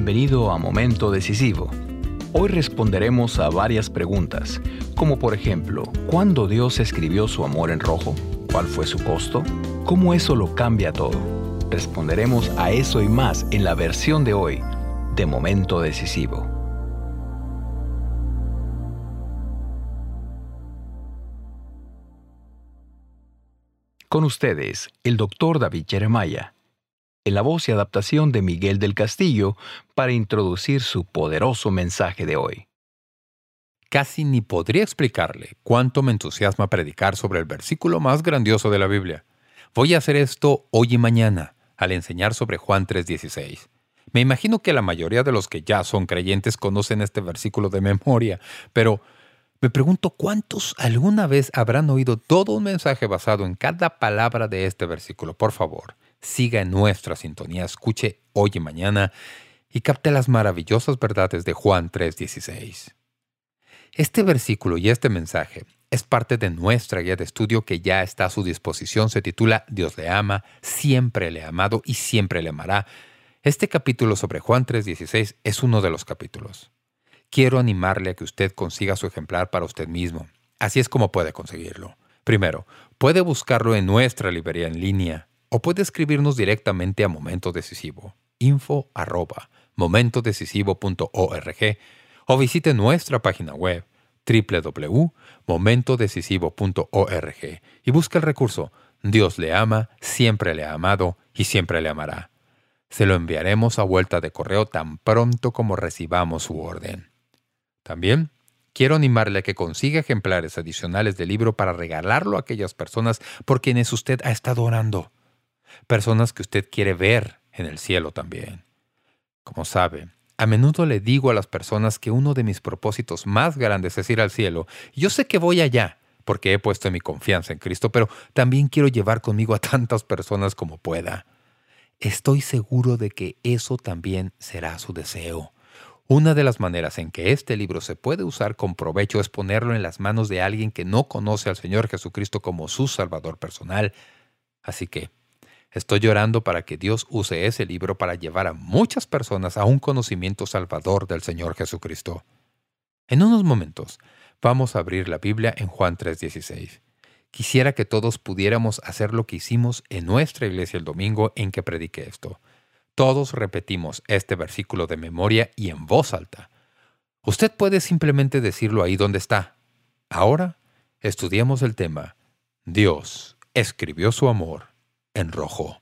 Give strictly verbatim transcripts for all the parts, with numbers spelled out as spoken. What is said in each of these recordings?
Bienvenido a Momento Decisivo. Hoy responderemos a varias preguntas, como por ejemplo, ¿cuándo Dios escribió su amor en rojo? ¿Cuál fue su costo? ¿Cómo eso lo cambia todo? Responderemos a eso y más en la versión de hoy de Momento Decisivo. Con ustedes, el doctor David Jeremiah, en la voz y adaptación de Miguel del Castillo, para introducir su poderoso mensaje de hoy. Casi ni podría explicarle cuánto me entusiasma predicar sobre el versículo más grandioso de la Biblia. Voy a hacer esto hoy y mañana, al enseñar sobre Juan tres dieciséis. Me imagino que la mayoría de los que ya son creyentes conocen este versículo de memoria, pero me pregunto cuántos alguna vez habrán oído todo un mensaje basado en cada palabra de este versículo. Por favor, siga en nuestra sintonía, escuche hoy y mañana y capte las maravillosas verdades de Juan tres dieciséis. Este versículo y este mensaje es parte de nuestra guía de estudio que ya está a su disposición. Se titula Dios le ama, siempre le ha amado y siempre le amará. Este capítulo sobre Juan tres dieciséis es uno de los capítulos. Quiero animarle a que usted consiga su ejemplar para usted mismo. Así es como puede conseguirlo. Primero, puede buscarlo en nuestra librería en línea o puede escribirnos directamente a Momento Decisivo, info arroba momentodecisivo punto org, o visite nuestra página web doble u doble u doble u punto momento decisivo punto org y busque el recurso Dios le ama, siempre le ha amado y siempre le amará. Se lo enviaremos a vuelta de correo tan pronto como recibamos su orden. También quiero animarle a que consiga ejemplares adicionales del libro para regalarlo a aquellas personas por quienes usted ha estado orando. Personas que usted quiere ver en el cielo también. Como sabe, a menudo le digo a las personas que uno de mis propósitos más grandes es ir al cielo. Yo sé que voy allá porque he puesto mi confianza en Cristo, pero también quiero llevar conmigo a tantas personas como pueda. Estoy seguro de que eso también será su deseo. Una de las maneras en que este libro se puede usar con provecho es ponerlo en las manos de alguien que no conoce al Señor Jesucristo como su Salvador personal. Así que estoy orando para que Dios use ese libro para llevar a muchas personas a un conocimiento salvador del Señor Jesucristo. En unos momentos vamos a abrir la Biblia en Juan tres dieciséis. Quisiera que todos pudiéramos hacer lo que hicimos en nuestra iglesia el domingo en que prediqué esto. Todos repetimos este versículo de memoria y en voz alta. Usted puede simplemente decirlo ahí donde está. Ahora estudiemos el tema. Dios escribió su amor en rojo.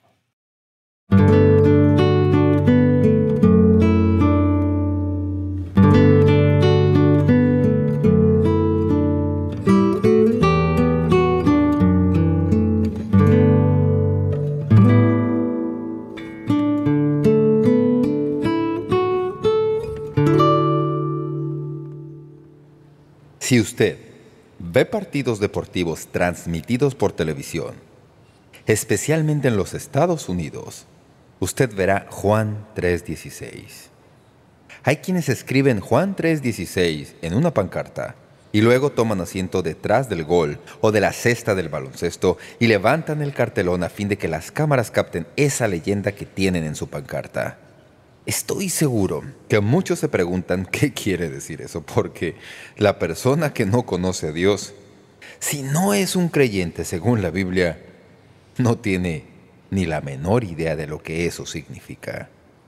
Si usted ve partidos deportivos transmitidos por televisión, especialmente en los Estados Unidos, usted verá Juan tres dieciséis. Hay quienes escriben Juan tres dieciséis en una pancarta y luego toman asiento detrás del gol o de la cesta del baloncesto y levantan el cartelón a fin de que las cámaras capten esa leyenda que tienen en su pancarta. Estoy seguro que muchos se preguntan qué quiere decir eso, porque la persona que no conoce a Dios, si no es un creyente según la Biblia, no tiene ni la menor idea de lo que eso significa.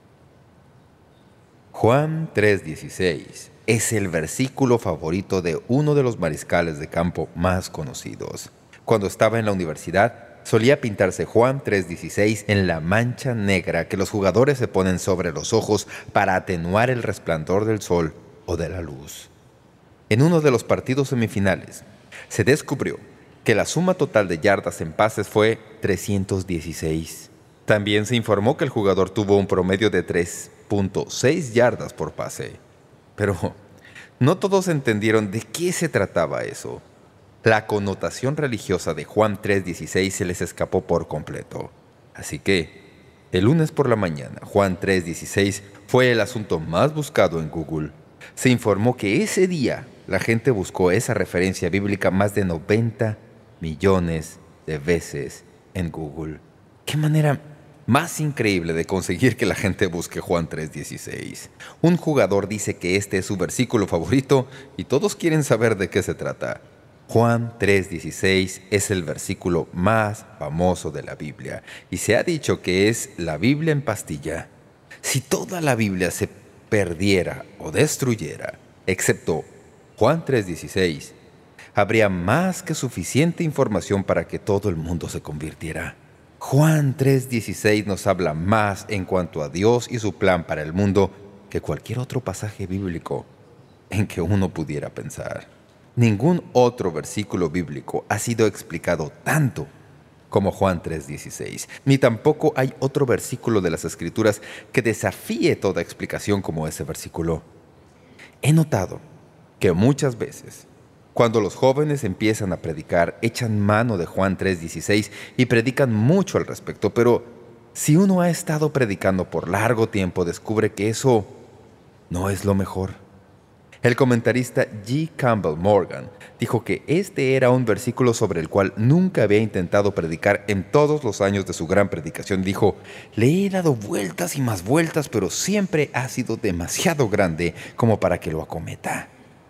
Juan tres dieciséis es el versículo favorito de uno de los mariscales de campo más conocidos. Cuando estaba en la universidad, solía pintarse Juan tres dieciséis en la mancha negra que los jugadores se ponen sobre los ojos para atenuar el resplandor del sol o de la luz. En uno de los partidos semifinales, se descubrió que la suma total de yardas en pases fue trescientos dieciséis. También se informó que el jugador tuvo un promedio de tres punto seis yardas por pase. Pero no todos entendieron de qué se trataba eso. La connotación religiosa de Juan tres dieciséis se les escapó por completo. Así que, el lunes por la mañana, Juan tres dieciséis fue el asunto más buscado en Google. Se informó que ese día la gente buscó esa referencia bíblica más de noventa millones de veces en Google. ¡Qué manera más increíble de conseguir que la gente busque Juan tres dieciséis. Un jugador dice que este es su versículo favorito y todos quieren saber de qué se trata. Juan tres dieciséis es el versículo más famoso de la Biblia y se ha dicho que es la Biblia en pastilla. Si toda la Biblia se perdiera o destruyera, excepto Juan tres dieciséis, habría más que suficiente información para que todo el mundo se convirtiera. Juan tres dieciséis nos habla más en cuanto a Dios y su plan para el mundo que cualquier otro pasaje bíblico en que uno pudiera pensar. Ningún otro versículo bíblico ha sido explicado tanto como Juan tres dieciséis, ni tampoco hay otro versículo de las Escrituras que desafíe toda explicación como ese versículo. He notado que muchas veces, cuando los jóvenes empiezan a predicar, echan mano de Juan tres dieciséis y predican mucho al respecto, pero si uno ha estado predicando por largo tiempo, descubre que eso no es lo mejor. El comentarista G. Campbell Morgan dijo que este era un versículo sobre el cual nunca había intentado predicar en todos los años de su gran predicación. Dijo, le he dado vueltas y más vueltas, pero siempre ha sido demasiado grande como para que lo acometa.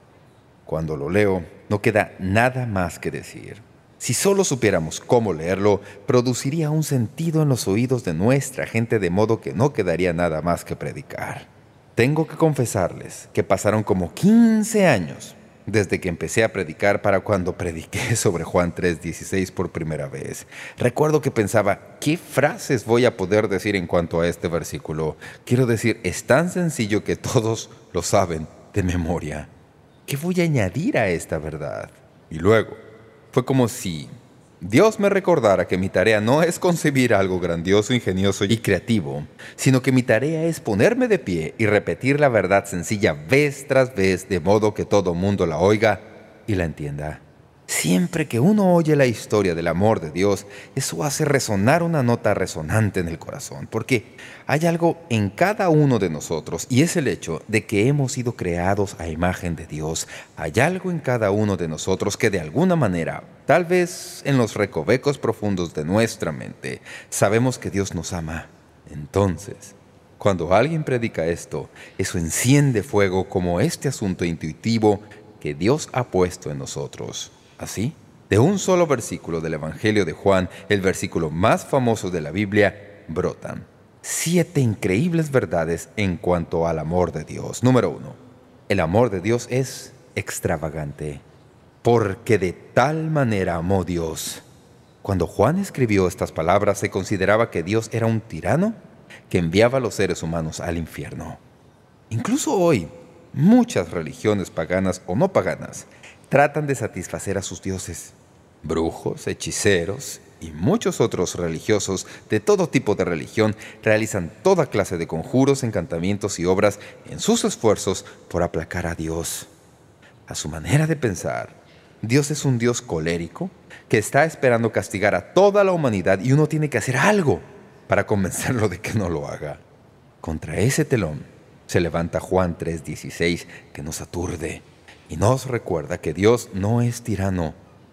Cuando lo leo, no queda nada más que decir. Si solo supiéramos cómo leerlo, produciría un sentido en los oídos de nuestra gente, de modo que no quedaría nada más que predicar. Tengo que confesarles que pasaron como quince años desde que empecé a predicar para cuando prediqué sobre Juan tres dieciséis por primera vez. Recuerdo que pensaba, ¿qué frases voy a poder decir en cuanto a este versículo? Quiero decir, es tan sencillo que todos lo saben de memoria. ¿Qué voy a añadir a esta verdad? Y luego, fue como si Dios me recordara que mi tarea no es concebir algo grandioso, ingenioso y creativo, sino que mi tarea es ponerme de pie y repetir la verdad sencilla vez tras vez, de modo que todo mundo la oiga y la entienda. Siempre que uno oye la historia del amor de Dios, eso hace resonar una nota resonante en el corazón, porque hay algo en cada uno de nosotros, y es el hecho de que hemos sido creados a imagen de Dios. Hay algo en cada uno de nosotros que de alguna manera, tal vez en los recovecos profundos de nuestra mente, sabemos que Dios nos ama. Entonces, cuando alguien predica esto, eso enciende fuego como este asunto intuitivo que Dios ha puesto en nosotros. Así, de un solo versículo del Evangelio de Juan, el versículo más famoso de la Biblia, brotan siete increíbles verdades en cuanto al amor de Dios. Número uno, el amor de Dios es extravagante, porque de tal manera amó Dios. Cuando Juan escribió estas palabras, se consideraba que Dios era un tirano que enviaba a los seres humanos al infierno. Incluso hoy, muchas religiones paganas o no paganas tratan de satisfacer a sus dioses. Brujos, hechiceros y muchos otros religiosos de todo tipo de religión realizan toda clase de conjuros, encantamientos y obras en sus esfuerzos por aplacar a Dios. A su manera de pensar, Dios es un Dios colérico que está esperando castigar a toda la humanidad y uno tiene que hacer algo para convencerlo de que no lo haga. Contra ese telón se levanta Juan tres dieciséis, que nos aturde y nos recuerda que Dios no es tirano,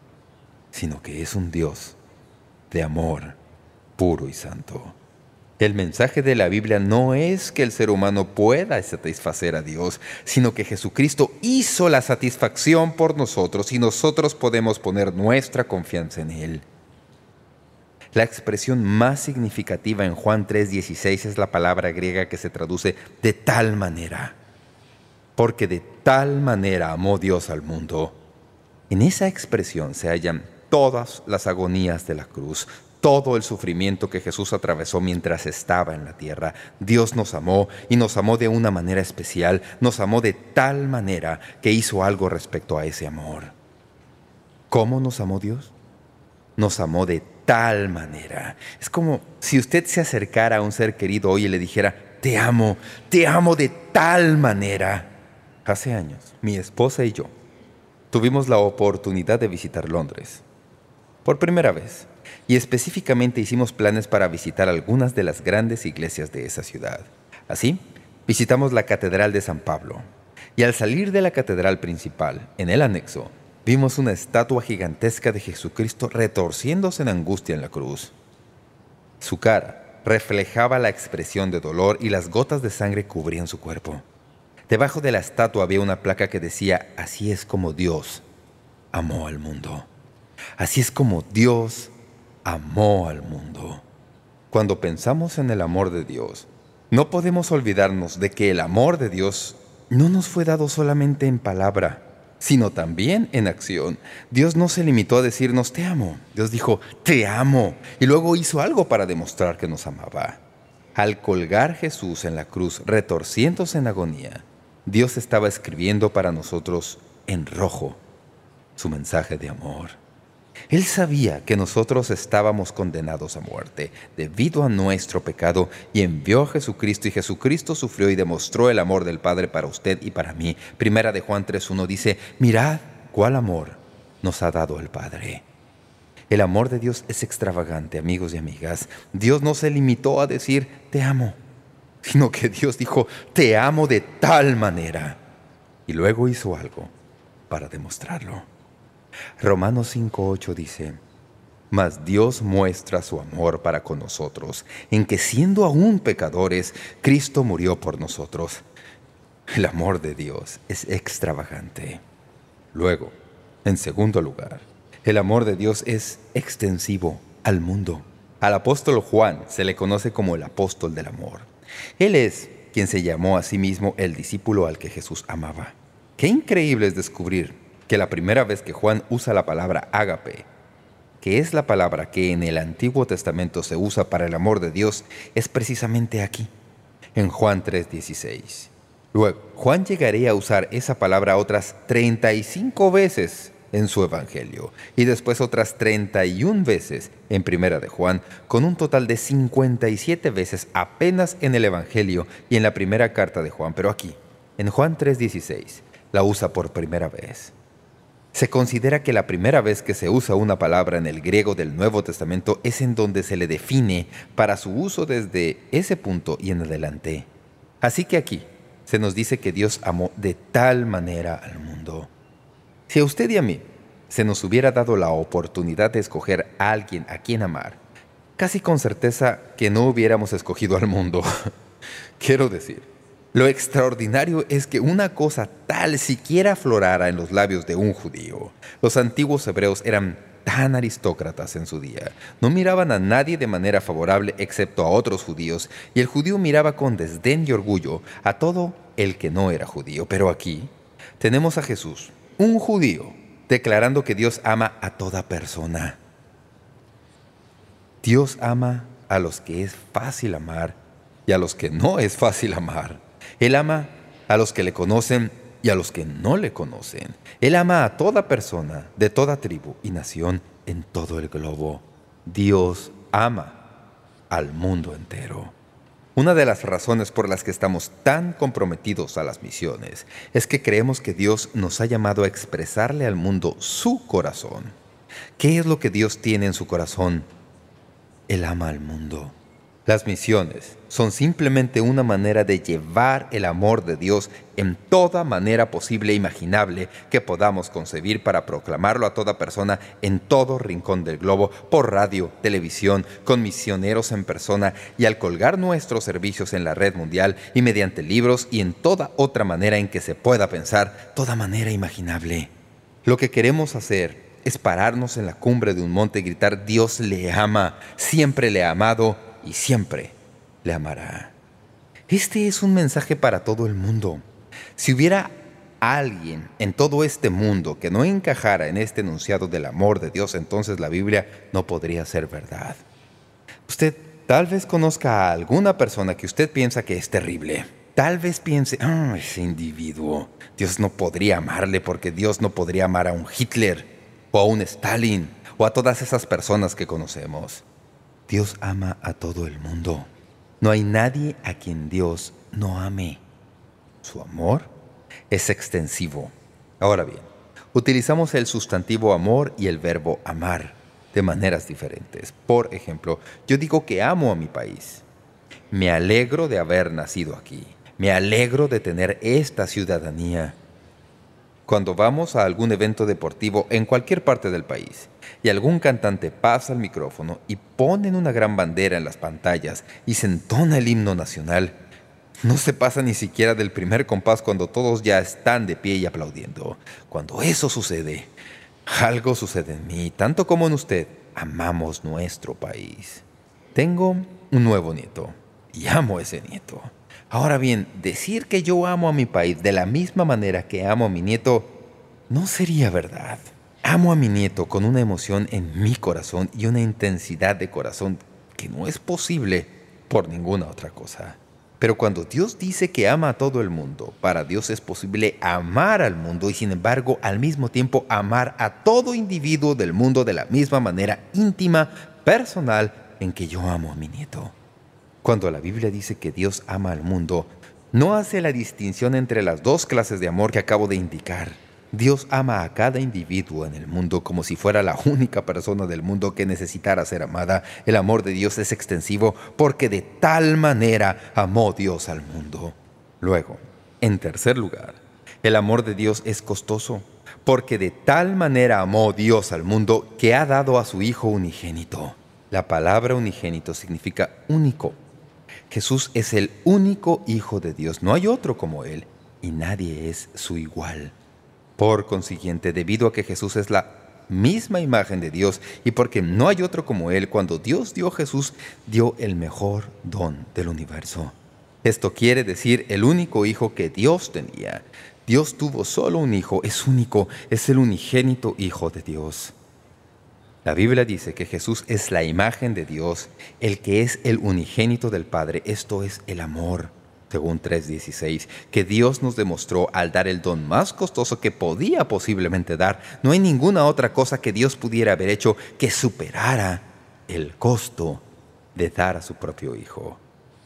sino que es un Dios de amor puro y santo. El mensaje de la Biblia no es que el ser humano pueda satisfacer a Dios, sino que Jesucristo hizo la satisfacción por nosotros y nosotros podemos poner nuestra confianza en Él. La expresión más significativa en Juan tres dieciséis es la palabra griega que se traduce de tal manera. Porque de tal manera amó Dios al mundo. En esa expresión se hallan todas las agonías de la cruz, todo el sufrimiento que Jesús atravesó mientras estaba en la tierra. Dios nos amó y nos amó de una manera especial. Nos amó de tal manera que hizo algo respecto a ese amor. ¿Cómo nos amó Dios? Nos amó de tal manera. Es como si usted se acercara a un ser querido hoy y le dijera, te amo, te amo de tal manera. Hace años, mi esposa y yo tuvimos la oportunidad de visitar Londres por primera vez, y específicamente hicimos planes para visitar algunas de las grandes iglesias de esa ciudad. Así, visitamos la Catedral de San Pablo, y al salir de la catedral principal, en el anexo, vimos una estatua gigantesca de Jesucristo retorciéndose en angustia en la cruz. Su cara reflejaba la expresión de dolor y las gotas de sangre cubrían su cuerpo. Debajo de la estatua había una placa que decía: así es como Dios amó al mundo. Así es como Dios amó al mundo. Cuando pensamos en el amor de Dios, no podemos olvidarnos de que el amor de Dios no nos fue dado solamente en palabra, sino también en acción. Dios no se limitó a decirnos «te amo». Dios dijo «te amo» y luego hizo algo para demostrar que nos amaba. Al colgar Jesús en la cruz, retorciéndose en agonía, Dios estaba escribiendo para nosotros en rojo su mensaje de amor. Él sabía que nosotros estábamos condenados a muerte debido a nuestro pecado y envió a Jesucristo, y Jesucristo sufrió y demostró el amor del Padre para usted y para mí. Primera de Juan tres uno dice: mirad cuál amor nos ha dado el Padre. El amor de Dios es extravagante, amigos y amigas. Dios no se limitó a decir «te amo», sino que Dios dijo «te amo de tal manera». Y luego hizo algo para demostrarlo. Romanos cinco ocho dice: «Mas Dios muestra su amor para con nosotros, en que siendo aún pecadores, Cristo murió por nosotros». El amor de Dios es extravagante. Luego, en segundo lugar, el amor de Dios es extensivo al mundo. Al apóstol Juan se le conoce como el apóstol del amor. Él es quien se llamó a sí mismo el discípulo al que Jesús amaba. Qué increíble es descubrir que la primera vez que Juan usa la palabra ágape, que es la palabra que en el Antiguo Testamento se usa para el amor de Dios, es precisamente aquí, en Juan tres dieciséis. Luego, Juan llegaría a usar esa palabra otras treinta y cinco veces en su Evangelio, y después otras treinta y una veces en Primera de Juan, con un total de cincuenta y siete veces apenas en el Evangelio y en la primera carta de Juan. Pero aquí, en Juan tres dieciséis, la usa por primera vez. Se considera que la primera vez que se usa una palabra en el griego del Nuevo Testamento es en donde se le define para su uso desde ese punto y en adelante. Así que aquí se nos dice que Dios amó de tal manera al mundo. Si a usted y a mí se nos hubiera dado la oportunidad de escoger a alguien a quien amar, casi con certeza que no hubiéramos escogido al mundo. Quiero decir, lo extraordinario es que una cosa tal siquiera aflorara en los labios de un judío. Los antiguos hebreos eran tan aristócratas en su día. No miraban a nadie de manera favorable excepto a otros judíos, y el judío miraba con desdén y orgullo a todo el que no era judío. Pero aquí tenemos a Jesús, un judío, declarando que Dios ama a toda persona. Dios ama a los que es fácil amar y a los que no es fácil amar. Él ama a los que le conocen y a los que no le conocen. Él ama a toda persona, de toda tribu y nación en todo el globo. Dios ama al mundo entero. Una de las razones por las que estamos tan comprometidos a las misiones es que creemos que Dios nos ha llamado a expresarle al mundo su corazón. ¿Qué es lo que Dios tiene en su corazón? Él ama al mundo. Las misiones son simplemente una manera de llevar el amor de Dios en toda manera posible e imaginable que podamos concebir para proclamarlo a toda persona en todo rincón del globo, por radio, televisión, con misioneros en persona y al colgar nuestros servicios en la red mundial y mediante libros y en toda otra manera en que se pueda pensar, toda manera imaginable. Lo que queremos hacer es pararnos en la cumbre de un monte y gritar «Dios le ama, siempre le ha amado y siempre le amará». Este es un mensaje para todo el mundo. Si hubiera alguien en todo este mundo que no encajara en este enunciado del amor de Dios, entonces la Biblia no podría ser verdad. Usted tal vez conozca a alguna persona que usted piensa que es terrible. Tal vez piense, ah, ese individuo, Dios no podría amarle porque Dios no podría amar a un Hitler o a un Stalin o a todas esas personas que conocemos. Dios ama a todo el mundo. No hay nadie a quien Dios no ame. Su amor es extensivo. Ahora bien, utilizamos el sustantivo amor y el verbo amar de maneras diferentes. Por ejemplo, yo digo que amo a mi país. Me alegro de haber nacido aquí. Me alegro de tener esta ciudadanía. Cuando vamos a algún evento deportivo en cualquier parte del país y algún cantante pasa el micrófono y ponen una gran bandera en las pantallas y se entona el himno nacional, no se pasa ni siquiera del primer compás cuando todos ya están de pie y aplaudiendo. Cuando eso sucede, algo sucede en mí, tanto como en usted. Amamos nuestro país. Tengo un nuevo nieto y amo a ese nieto. Ahora bien, decir que yo amo a mi país de la misma manera que amo a mi nieto no sería verdad. Amo a mi nieto con una emoción en mi corazón y una intensidad de corazón que no es posible por ninguna otra cosa. Pero cuando Dios dice que ama a todo el mundo, para Dios es posible amar al mundo y sin embargo al mismo tiempo amar a todo individuo del mundo de la misma manera íntima, personal, en que yo amo a mi nieto. Cuando la Biblia dice que Dios ama al mundo, no hace la distinción entre las dos clases de amor que acabo de indicar. Dios ama a cada individuo en el mundo como si fuera la única persona del mundo que necesitara ser amada. El amor de Dios es extensivo porque de tal manera amó Dios al mundo. Luego, en tercer lugar, el amor de Dios es costoso porque de tal manera amó Dios al mundo que ha dado a su Hijo unigénito. La palabra unigénito significa único. Jesús es el único Hijo de Dios. No hay otro como Él y nadie es su igual. Por consiguiente, debido a que Jesús es la misma imagen de Dios y porque no hay otro como Él, cuando Dios dio a Jesús, dio el mejor don del universo. Esto quiere decir el único hijo que Dios tenía. Dios tuvo solo un hijo, es único, es el unigénito Hijo de Dios. La Biblia dice que Jesús es la imagen de Dios, el que es el unigénito del Padre. Esto es el amor. Según tres dieciséis, que Dios nos demostró al dar el don más costoso que podía posiblemente dar. No hay ninguna otra cosa que Dios pudiera haber hecho que superara el costo de dar a su propio Hijo.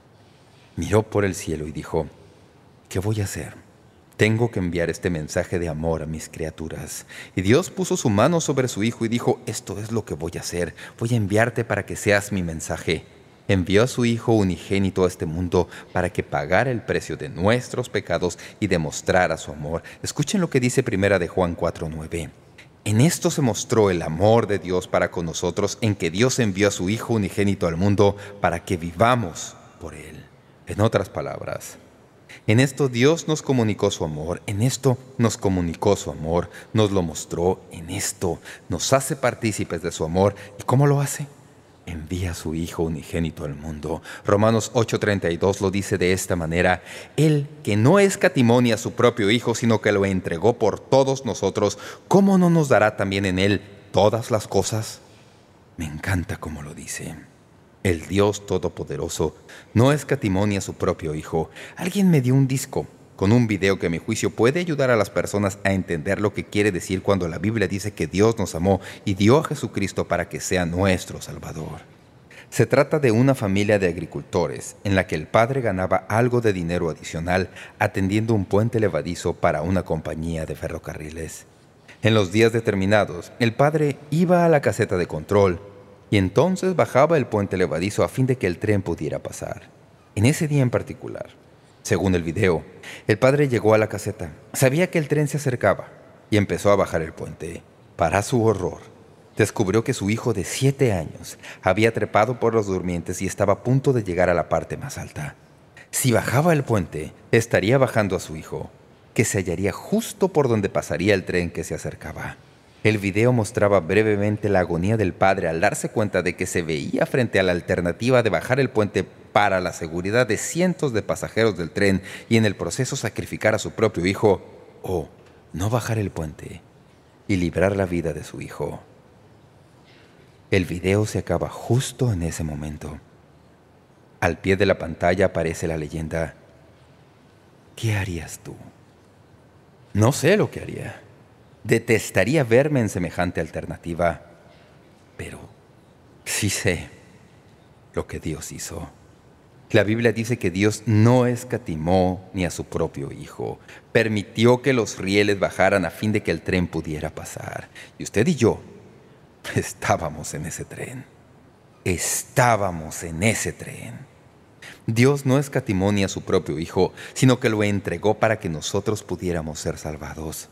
Miró por el cielo y dijo, ¿qué voy a hacer? Tengo que enviar este mensaje de amor a mis criaturas. Y Dios puso su mano sobre su Hijo y dijo, esto es lo que voy a hacer. Voy a enviarte para que seas mi mensaje. Envió a su Hijo unigénito a este mundo para que pagara el precio de nuestros pecados y demostrara su amor. Escuchen lo que dice Primera de Juan cuatro nueve. En esto se mostró el amor de Dios para con nosotros, en que Dios envió a su Hijo unigénito al mundo para que vivamos por Él. En otras palabras, en esto Dios nos comunicó su amor, en esto nos comunicó su amor, nos lo mostró, en esto nos hace partícipes de su amor. ¿Y cómo lo hace? Envía a su Hijo unigénito al mundo. Romanos ocho treinta y dos lo dice de esta manera, Él que no escatimó a su propio Hijo, sino que lo entregó por todos nosotros, ¿cómo no nos dará también en Él todas las cosas? Me encanta cómo lo dice. El Dios Todopoderoso no escatimó a su propio Hijo. Alguien me dio un disco con un video que a mi juicio puede ayudar a las personas a entender lo que quiere decir cuando la Biblia dice que Dios nos amó y dio a Jesucristo para que sea nuestro Salvador. Se trata de una familia de agricultores en la que el padre ganaba algo de dinero adicional atendiendo un puente levadizo para una compañía de ferrocarriles. En los días determinados, el padre iba a la caseta de control y entonces bajaba el puente levadizo a fin de que el tren pudiera pasar. En ese día en particular, según el video, el padre llegó a la caseta. Sabía que el tren se acercaba y empezó a bajar el puente. Para su horror, descubrió que su hijo de siete años había trepado por los durmientes y estaba a punto de llegar a la parte más alta. Si bajaba el puente, estaría bajando a su hijo, que se hallaría justo por donde pasaría el tren que se acercaba. El video mostraba brevemente la agonía del padre al darse cuenta de que se veía frente a la alternativa de bajar el puente para la seguridad de cientos de pasajeros del tren y en el proceso sacrificar a su propio hijo, o no bajar el puente y librar la vida de su hijo. El video se acaba justo en ese momento. Al pie de la pantalla aparece la leyenda, ¿qué harías tú? No sé lo que haría. Detestaría verme en semejante alternativa, pero sí sé lo que Dios hizo. La Biblia dice que Dios no escatimó ni a su propio Hijo. Permitió que los rieles bajaran a fin de que el tren pudiera pasar. Y usted y yo estábamos en ese tren. Estábamos en ese tren. Dios no escatimó ni a su propio Hijo, sino que lo entregó para que nosotros pudiéramos ser salvados.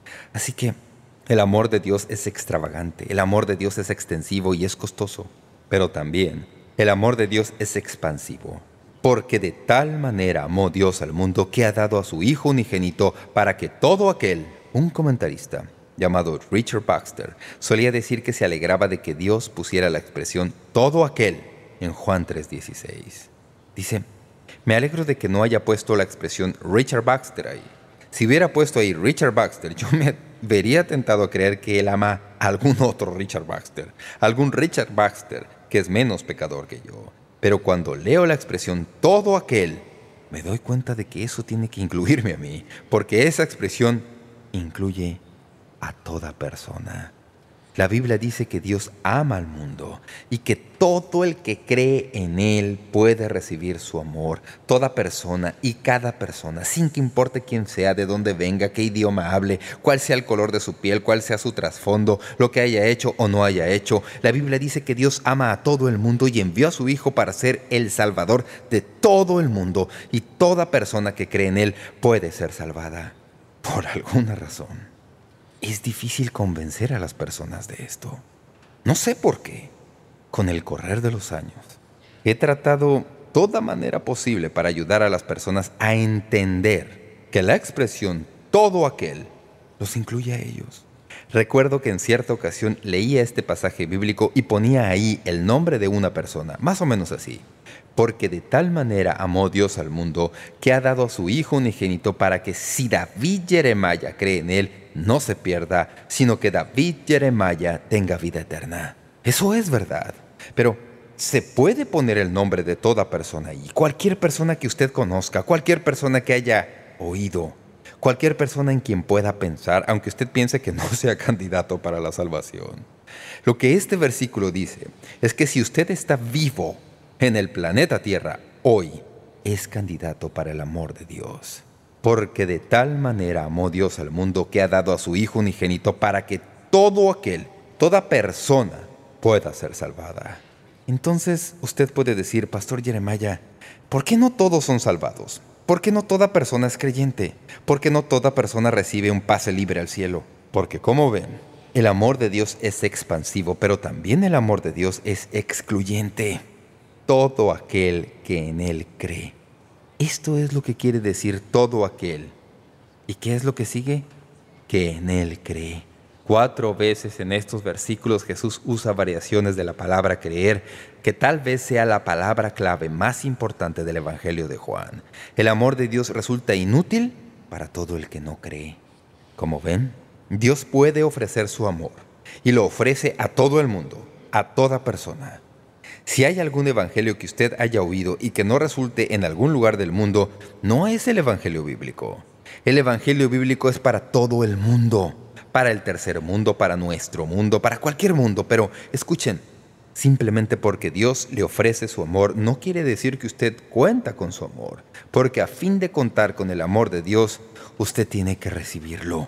Así que el amor de Dios es extravagante, el amor de Dios es extensivo y es costoso. Pero también el amor de Dios es expansivo. Porque de tal manera amó Dios al mundo que ha dado a su Hijo unigénito para que todo aquel... Un comentarista llamado Richard Baxter solía decir que se alegraba de que Dios pusiera la expresión «todo aquel» en Juan tres dieciséis. Dice, me alegro de que no haya puesto la expresión Richard Baxter ahí. Si hubiera puesto ahí Richard Baxter, yo me vería tentado a creer que él ama a algún otro Richard Baxter, algún Richard Baxter que es menos pecador que yo. Pero cuando leo la expresión «todo aquel», me doy cuenta de que eso tiene que incluirme a mí, porque esa expresión incluye a toda persona. La Biblia dice que Dios ama al mundo y que todo el que cree en Él puede recibir su amor. Toda persona y cada persona, sin que importe quién sea, de dónde venga, qué idioma hable, cuál sea el color de su piel, cuál sea su trasfondo, lo que haya hecho o no haya hecho. La Biblia dice que Dios ama a todo el mundo y envió a su Hijo para ser el Salvador de todo el mundo. Y toda persona que cree en Él puede ser salvada. Por alguna razón, es difícil convencer a las personas de esto. No sé por qué. Con el correr de los años, he tratado toda manera posible para ayudar a las personas a entender que la expresión «todo aquel» los incluye a ellos. Recuerdo que en cierta ocasión leía este pasaje bíblico y ponía ahí el nombre de una persona, más o menos así. Porque de tal manera amó Dios al mundo que ha dado a su Hijo unigénito para que si David Jeremiah cree en Él, no se pierda, sino que David Jeremiah tenga vida eterna. Eso es verdad. Pero se puede poner el nombre de toda persona ahí. Cualquier persona que usted conozca, cualquier persona que haya oído, cualquier persona en quien pueda pensar, aunque usted piense que no sea candidato para la salvación. Lo que este versículo dice es que si usted está vivo en el planeta Tierra hoy, es candidato para el amor de Dios. Porque de tal manera amó Dios al mundo que ha dado a su Hijo unigénito para que todo aquel, toda persona, pueda ser salvada. Entonces usted puede decir, Pastor Jeremiah, ¿por qué no todos son salvados? ¿Por qué no toda persona es creyente? ¿Por qué no toda persona recibe un pase libre al cielo? Porque como ven, el amor de Dios es expansivo, pero también el amor de Dios es excluyente. Todo aquel que en Él cree. Esto es lo que quiere decir todo aquel. ¿Y qué es lo que sigue? Que en Él cree. Cuatro veces en estos versículos Jesús usa variaciones de la palabra creer, que tal vez sea la palabra clave más importante del Evangelio de Juan. El amor de Dios resulta inútil para todo el que no cree. Como ven, Dios puede ofrecer su amor y lo ofrece a todo el mundo, a toda persona. Si hay algún evangelio que usted haya oído y que no resulte en algún lugar del mundo, no es el evangelio bíblico. El evangelio bíblico es para todo el mundo, para el tercer mundo, para nuestro mundo, para cualquier mundo. Pero escuchen, simplemente porque Dios le ofrece su amor no quiere decir que usted cuenta con su amor, porque a fin de contar con el amor de Dios, usted tiene que recibirlo.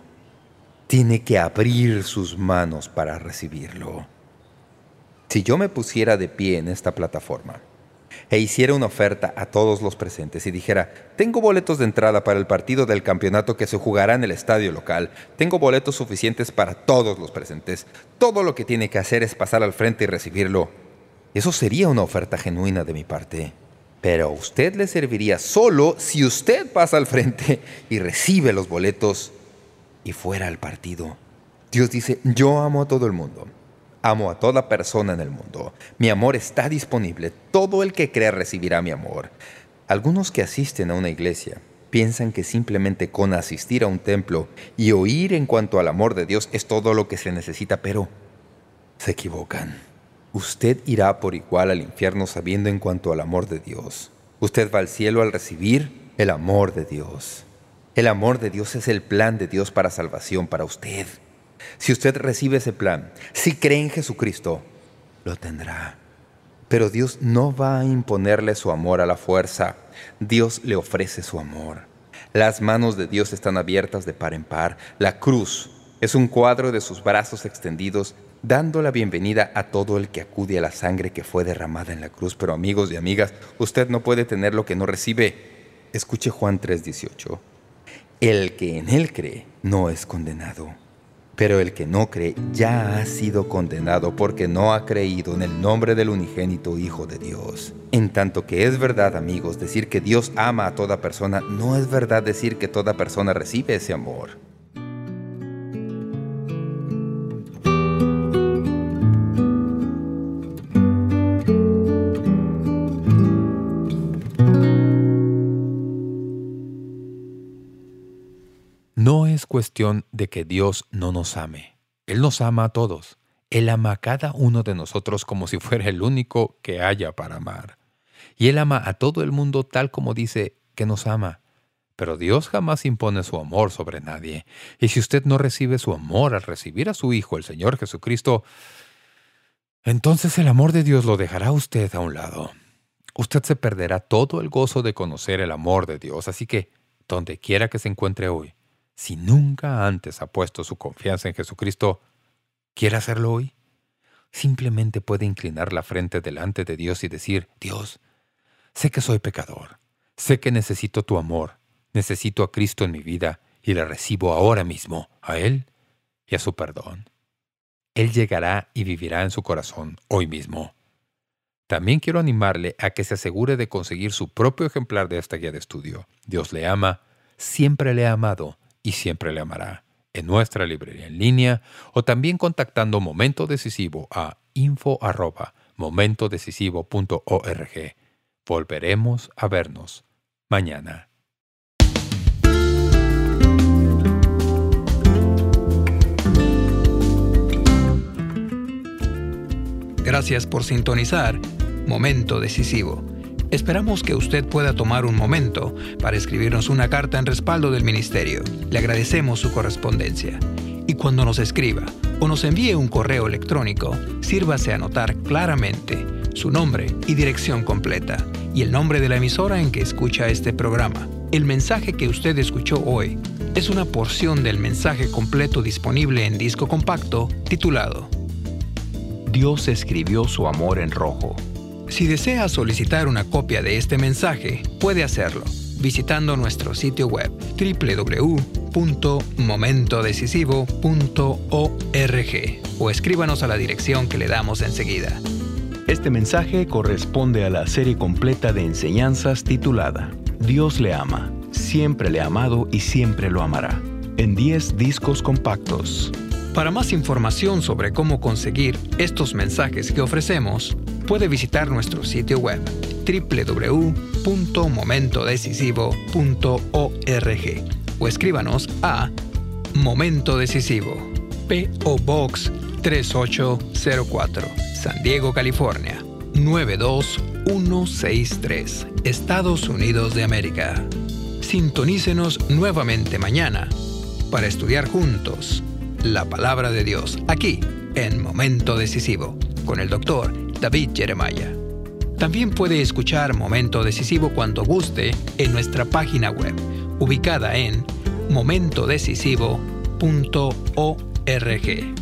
Tiene que abrir sus manos para recibirlo. Si yo me pusiera de pie en esta plataforma e hiciera una oferta a todos los presentes y dijera, tengo boletos de entrada para el partido del campeonato que se jugará en el estadio local, tengo boletos suficientes para todos los presentes, todo lo que tiene que hacer es pasar al frente y recibirlo, eso sería una oferta genuina de mi parte. Pero a usted le serviría solo si usted pasa al frente y recibe los boletos y fuera al partido. Dios dice, yo amo a todo el mundo. Amo a toda persona en el mundo. Mi amor está disponible. Todo el que crea recibirá mi amor. Algunos que asisten a una iglesia piensan que simplemente con asistir a un templo y oír en cuanto al amor de Dios es todo lo que se necesita, pero se equivocan. Usted irá por igual al infierno sabiendo en cuanto al amor de Dios. Usted va al cielo al recibir el amor de Dios. El amor de Dios es el plan de Dios para salvación para usted. Si usted recibe ese plan, si cree en Jesucristo, lo tendrá. Pero Dios no va a imponerle su amor a la fuerza. Dios le ofrece su amor. Las manos de Dios están abiertas de par en par. La cruz es un cuadro de sus brazos extendidos, dando la bienvenida a todo el que acude a la sangre que fue derramada en la cruz. Pero amigos y amigas, usted no puede tener lo que no recibe. Escuche Juan tres dieciocho. El que en Él cree no es condenado. Pero el que no cree ya ha sido condenado porque no ha creído en el nombre del unigénito Hijo de Dios. En tanto que es verdad, amigos, decir que Dios ama a toda persona, no es verdad decir que toda persona recibe ese amor. No es cuestión de que Dios no nos ame. Él nos ama a todos. Él ama a cada uno de nosotros como si fuera el único que haya para amar. Y Él ama a todo el mundo tal como dice que nos ama. Pero Dios jamás impone su amor sobre nadie. Y si usted no recibe su amor al recibir a su Hijo, el Señor Jesucristo, entonces el amor de Dios lo dejará a usted a un lado. Usted se perderá todo el gozo de conocer el amor de Dios. Así que, donde quiera que se encuentre hoy, si nunca antes ha puesto su confianza en Jesucristo, ¿quiere hacerlo hoy? Simplemente puede inclinar la frente delante de Dios y decir, Dios, sé que soy pecador, sé que necesito tu amor, necesito a Cristo en mi vida y le recibo ahora mismo, a Él y a su perdón. Él llegará y vivirá en su corazón hoy mismo. También quiero animarle a que se asegure de conseguir su propio ejemplar de esta guía de estudio. Dios le ama, siempre le ha amado y siempre le amará, en nuestra librería en línea o también contactando Momento Decisivo a info arroba momento decisivo punto org. Volveremos a vernos mañana. Gracias por sintonizar Momento Decisivo. Esperamos que usted pueda tomar un momento para escribirnos una carta en respaldo del ministerio. Le agradecemos su correspondencia. Y cuando nos escriba o nos envíe un correo electrónico, sírvase a anotar claramente su nombre y dirección completa y el nombre de la emisora en que escucha este programa. El mensaje que usted escuchó hoy es una porción del mensaje completo disponible en disco compacto titulado Dios escribió su amor en rojo. Si desea solicitar una copia de este mensaje, puede hacerlo visitando nuestro sitio web doble u doble u doble u punto momento decisivo punto org o escríbanos a la dirección que le damos enseguida. Este mensaje corresponde a la serie completa de enseñanzas titulada Dios le ama, siempre le ha amado y siempre lo amará, en diez discos compactos. Para más información sobre cómo conseguir estos mensajes que ofrecemos, puede visitar nuestro sitio web doble u doble u doble u punto momento decisivo punto org o escríbanos a Momento Decisivo, P O Box tres ocho cero cuatro, San Diego, California, nueve dos uno seis tres, Estados Unidos de América. Sintonícenos nuevamente mañana para estudiar juntos la Palabra de Dios, aquí en Momento Decisivo, con el doctor David Jeremiah. También puede escuchar Momento Decisivo cuando guste en nuestra página web, ubicada en momento decisivo punto org.